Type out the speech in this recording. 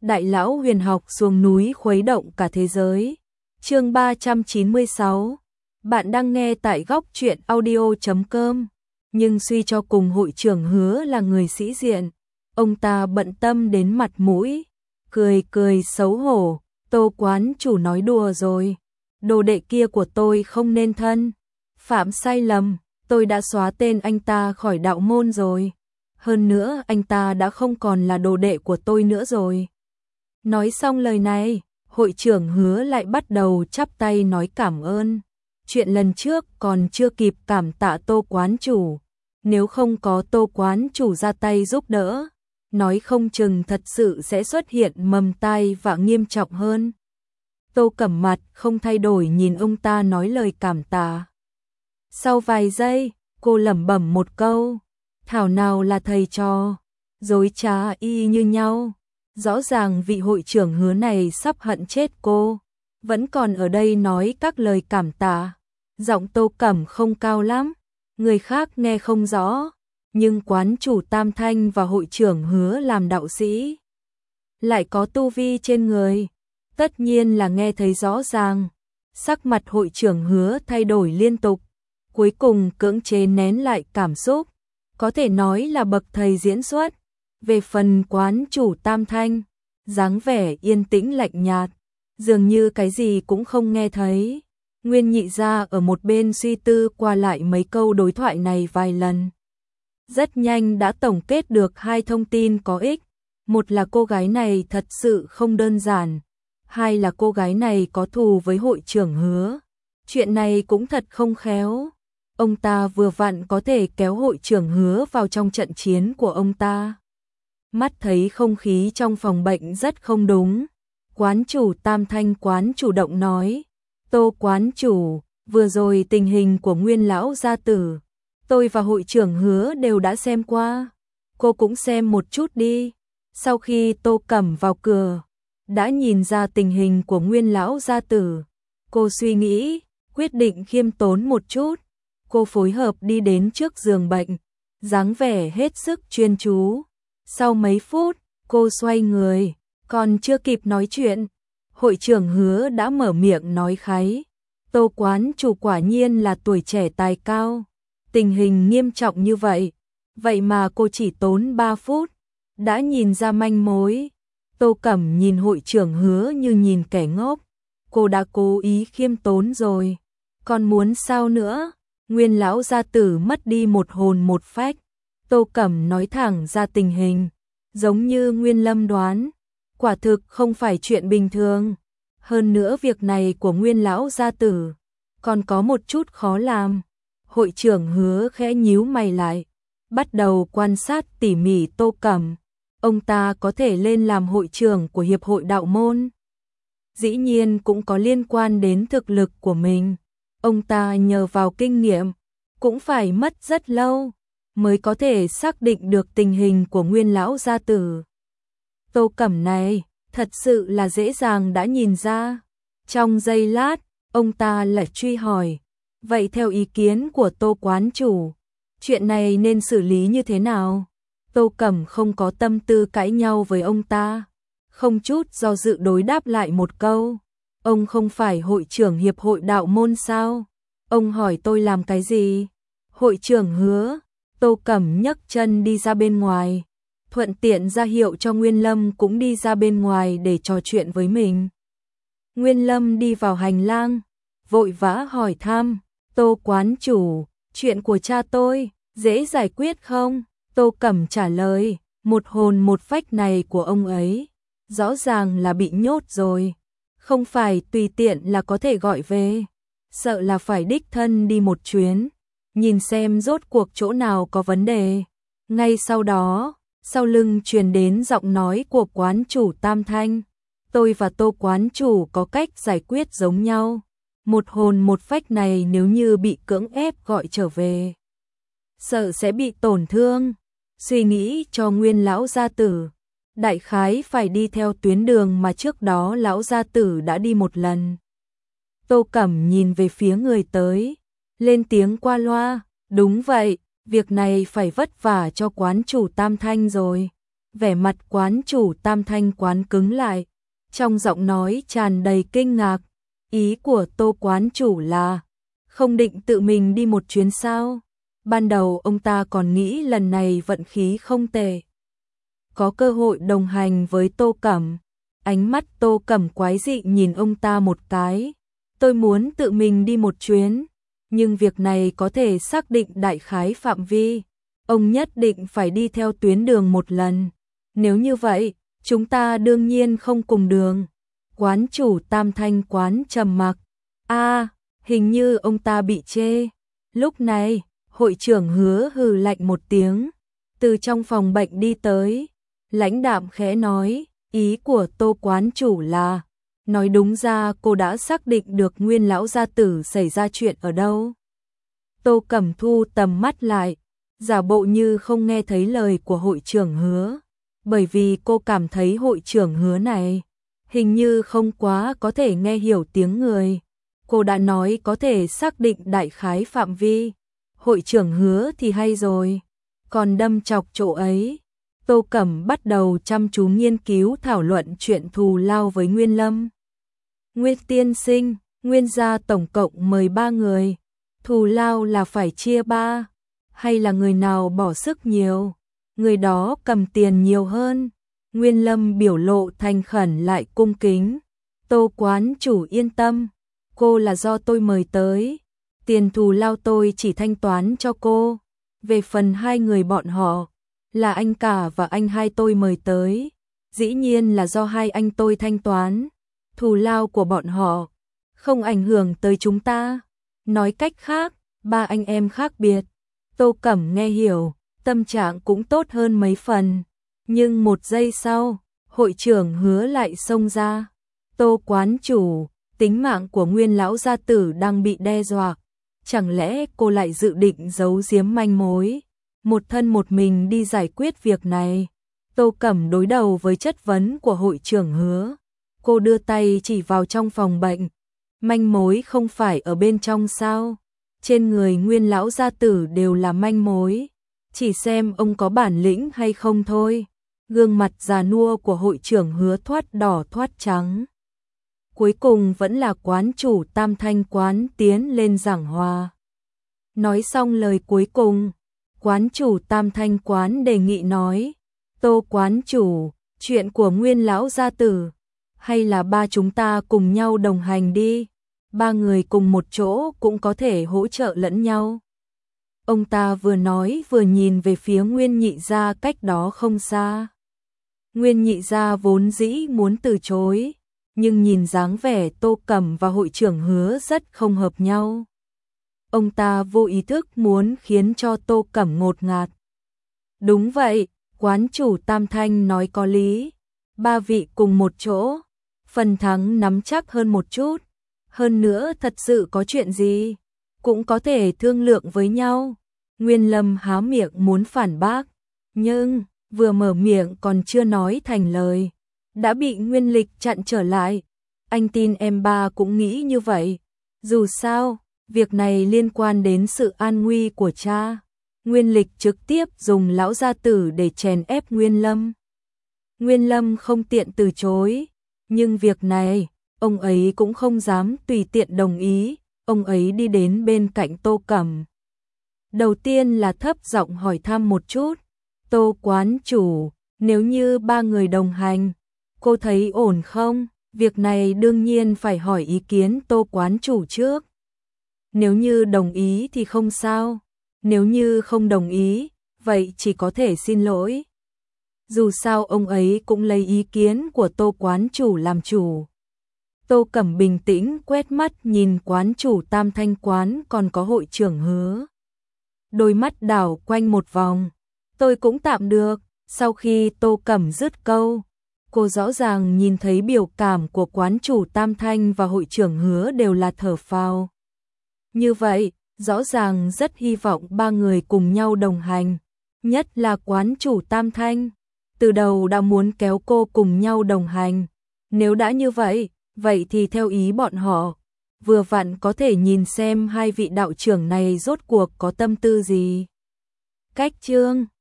Đại lão huyền học xuống núi khuấy động cả thế giới. Chương 396. Bạn đang nghe tại góc truyện audio.com. Nhưng suy cho cùng hội trưởng Hứa là người sĩ diện, ông ta bận tâm đến mặt mũi, cười cười xấu hổ, Tô quán chủ nói đùa rồi. Đồ đệ kia của tôi không nên thân. Phạm sai lầm, tôi đã xóa tên anh ta khỏi đạo môn rồi. Hơn nữa anh ta đã không còn là đồ đệ của tôi nữa rồi. Nói xong lời này, hội trưởng Hứa lại bắt đầu chắp tay nói cảm ơn. Chuyện lần trước còn chưa kịp cảm tạ Tô quán chủ. Nếu không có Tô quán chủ ra tay giúp đỡ, nói không chừng thật sự sẽ xuất hiện mầm tai vạ nghiêm trọng hơn. Tô Cẩm mặt không thay đổi nhìn ông ta nói lời cảm tạ. Sau vài giây, cô lẩm bẩm một câu, thảo nào là thầy trò, dối trá y như nhau. Rõ ràng vị hội trưởng Hứa này sắp hận chết cô, vẫn còn ở đây nói các lời cảm tạ. Giọng Tô Cẩm không cao lắm, người khác nghe không rõ, nhưng quán chủ Tam Thanh và hội trưởng Hứa làm đạo sĩ lại có tu vi trên người, tất nhiên là nghe thấy rõ ràng. Sắc mặt hội trưởng Hứa thay đổi liên tục, cuối cùng cưỡng chế nén lại cảm xúc, có thể nói là bậc thầy diễn xuất. Về phần quán chủ Tam Thanh, dáng vẻ yên tĩnh lạnh nhạt, dường như cái gì cũng không nghe thấy. Nguyên Nhị gia ở một bên suy tư qua lại mấy câu đối thoại này vài lần. Rất nhanh đã tổng kết được hai thông tin có ích. Một là cô gái này thật sự không đơn giản. Hai là cô gái này có thù với hội trưởng Hứa. Chuyện này cũng thật không khéo. Ông ta vừa vặn có thể kéo hội trưởng Hứa vào trong trận chiến của ông ta. Mắt thấy không khí trong phòng bệnh rất không đúng. Quán chủ Tam Thanh quán chủ động nói, Tô quán chủ, vừa rồi tình hình của Nguyên lão gia tử, tôi và hội trưởng Hứa đều đã xem qua. Cô cũng xem một chút đi. Sau khi Tô Cẩm vào cửa, đã nhìn ra tình hình của Nguyên lão gia tử. Cô suy nghĩ, quyết định khiêm tốn một chút. Cô phối hợp đi đến trước giường bệnh, dáng vẻ hết sức chuyên chú. Sau mấy phút, cô xoay người, còn chưa kịp nói chuyện, hội trưởng Hứa đã mở miệng nói kháy. Tô quán chủ quả nhiên là tuổi trẻ tài cao, tình hình nghiêm trọng như vậy, vậy mà cô chỉ tốn 3 phút, đã nhìn ra manh mối. Tô Cẩm nhìn hội trưởng Hứa như nhìn kẻ ngốc, cô đã cố ý khiêm tốn rồi, còn muốn sao nữa? Nguyên lão gia tử mất đi một hồn một phách. Tô Cẩm nói thẳng ra tình hình, giống như Nguyên Lâm đoán, quả thực không phải chuyện bình thường. Hơn nữa việc này của Nguyên lão gia tử còn có một chút khó làm. Hội trưởng Hứa khẽ nhíu mày lại, bắt đầu quan sát tỉ mỉ Tô Cẩm. Ông ta có thể lên làm hội trưởng của hiệp hội đạo môn, dĩ nhiên cũng có liên quan đến thực lực của mình. Ông ta nhờ vào kinh nghiệm, cũng phải mất rất lâu mới có thể xác định được tình hình của Nguyên lão gia tử. Tô Cẩm này, thật sự là dễ dàng đã nhìn ra. Trong giây lát, ông ta lại truy hỏi, vậy theo ý kiến của Tô quán chủ, chuyện này nên xử lý như thế nào? Tô Cẩm không có tâm tư cãi nhau với ông ta, không chút do dự đối đáp lại một câu, ông không phải hội trưởng hiệp hội đạo môn sao? Ông hỏi tôi làm cái gì? Hội trưởng Hứa. Tô Cẩm nhấc chân đi ra bên ngoài, thuận tiện ra hiệu cho Nguyên Lâm cũng đi ra bên ngoài để trò chuyện với mình. Nguyên Lâm đi vào hành lang, vội vã hỏi thăm, Tô quán chủ, chuyện của cha tôi, dễ giải quyết không? Tô Cẩm trả lời, một hồn một phách này của ông ấy, rõ ràng là bị nhốt rồi, không phải tùy tiện là có thể gọi về, sợ là phải đích thân đi một chuyến, nhìn xem rốt cuộc chỗ nào có vấn đề. Ngay sau đó, sau lưng truyền đến giọng nói của quán chủ Tam Thanh, tôi và Tô quán chủ có cách giải quyết giống nhau. Một hồn một phách này nếu như bị cưỡng ép gọi trở về, sợ sẽ bị tổn thương. Suy nghĩ cho Nguyên lão gia tử, đại khái phải đi theo tuyến đường mà trước đó lão gia tử đã đi một lần. Tô Cẩm nhìn về phía người tới, lên tiếng qua loa, đúng vậy, việc này phải vất vả cho quán chủ Tam Thanh rồi. Vẻ mặt quán chủ Tam Thanh quán cứng lại, trong giọng nói tràn đầy kinh ngạc. Ý của Tô quán chủ là không định tự mình đi một chuyến sao? Ban đầu ông ta còn nghĩ lần này vận khí không tệ, có cơ hội đồng hành với Tô Cẩm. Ánh mắt Tô Cẩm quái dị nhìn ông ta một cái. Tôi muốn tự mình đi một chuyến, nhưng việc này có thể xác định đại khái phạm vi. Ông nhất định phải đi theo tuyến đường một lần. Nếu như vậy, chúng ta đương nhiên không cùng đường. Quán chủ Tam Thanh quán trầm mặc. Hình như ông ta bị chê. Lúc này, hội trưởng Hứa hừ lạnh một tiếng, từ trong phòng bệnh đi tới, lãnh đạm khẽ nói, ý của Tô quán chủ là, nói đúng ra cô đã xác định được Nguyên lão gia tử xảy ra chuyện ở đâu. Tô Cẩm thu tầm mắt lại, giả bộ như không nghe thấy lời của hội trưởng Hứa, bởi vì cô cảm thấy hội trưởng Hứa này hình như không quá có thể nghe hiểu tiếng người. Cô đã nói có thể xác định đại khái phạm vi, hội trưởng Hứa thì hay rồi, còn đâm chọc chỗ ấy. Tô Cẩm bắt đầu chăm chú nghiên cứu thảo luận chuyện thù lao với Nguyên Lâm. Nguyên tiên sinh, Nguyên gia tổng cộng mời 3 người, thù lao là phải chia 3, hay là người nào bỏ sức nhiều, người đó cầm tiền nhiều hơn. Nguyên Lâm biểu lộ thành khẩn lại cung kính. Tô quán chủ yên tâm, cô là do tôi mời tới, tiền thù lao tôi chỉ thanh toán cho cô. Về phần 2 người bọn họ, là anh cả và anh hai tôi mời tới, dĩ nhiên là do 2 anh tôi thanh toán. Thù lao của bọn họ không ảnh hưởng tới chúng ta. Nói cách khác, 3 anh em khác biệt. Tô Cẩm nghe hiểu, tâm trạng cũng tốt hơn mấy phần. Nhưng 1 giây sau, hội trưởng Hứa lại xông ra. Tô quán chủ, tính mạng của Nguyên lão gia tử đang bị đe dọa. Chẳng lẽ cô lại dự định giấu giếm manh mối, một thân một mình đi giải quyết việc này? Tô Cẩm đối đầu với chất vấn của hội trưởng Hứa. Cô đưa tay chỉ vào trong phòng bệnh. Manh mối không phải ở bên trong sao? Trên người Nguyên lão gia tử đều là manh mối, chỉ xem ông có bản lĩnh hay không thôi. Gương mặt già nua của hội trưởng Hứa thoát đỏ thoát trắng. Cuối cùng vẫn là quán chủ Tam Thanh quán tiến lên giảng hòa. Nói xong lời cuối cùng, quán chủ Tam Thanh quán đề nghị nói, Tô quán chủ, chuyện của Nguyên lão gia tử, hay là 3 chúng ta cùng nhau đồng hành đi, 3 người cùng một chỗ cũng có thể hỗ trợ lẫn nhau. Ông ta vừa nói vừa nhìn về phía Nguyên nhị gia cách đó không xa. Nguyên nhị gia vốn dĩ muốn từ chối, nhưng nhìn dáng vẻ Tô Cẩm và hội trưởng Hứa rất không hợp nhau. Ông ta vô ý thức muốn khiến cho Tô Cẩm ngột ngạt. Đúng vậy, quán chủ Tam Thanh nói có lý. 3 vị cùng một chỗ, phần thắng nắm chắc hơn một chút. Hơn nữa thật sự có chuyện gì, cũng có thể thương lượng với nhau. Nguyên Lâm há miệng muốn phản bác, nhưng vừa mở miệng còn chưa nói thành lời, đã bị Nguyên Lịch chặn trở lại. Anh tin em 3 cũng nghĩ như vậy. Dù sao, việc này liên quan đến sự an nguy của cha. Nguyên Lịch trực tiếp dùng lão gia tử để chèn ép Nguyên Lâm. Nguyên Lâm không tiện từ chối, nhưng việc này, ông ấy cũng không dám tùy tiện đồng ý. Ông ấy đi đến bên cạnh Tô Cẩm. Đầu tiên là thấp giọng hỏi thăm một chút. Tô quán chủ, nếu như 3 người đồng hành, cô thấy ổn không? Việc này đương nhiên phải hỏi ý kiến Tô quán chủ trước. Nếu như đồng ý thì không sao, nếu như không đồng ý, vậy chỉ có thể xin lỗi. Dù sao ông ấy cũng lấy ý kiến của Tô quán chủ làm chủ. Tô Cẩm bình tĩnh quét mắt nhìn quán chủ Tam Thanh quán còn có hội trưởng Hứa. Đôi mắt đảo quanh một vòng. Tôi cũng tạm được. Sau khi Tô Cẩm dứt câu, cô rõ ràng nhìn thấy biểu cảm của quán chủ Tam Thanh và hội trưởng Hứa đều là thở phào. Như vậy, rõ ràng rất hy vọng 3 người cùng nhau đồng hành. Nhất là quán chủ Tam Thanh, từ đầu đã muốn kéo cô cùng nhau đồng hành. Nếu đã như vậy, vậy thì theo ý bọn họ, vừa vặn có thể nhìn xem 2 vị đạo trưởng này rốt cuộc có tâm tư gì. Cách chương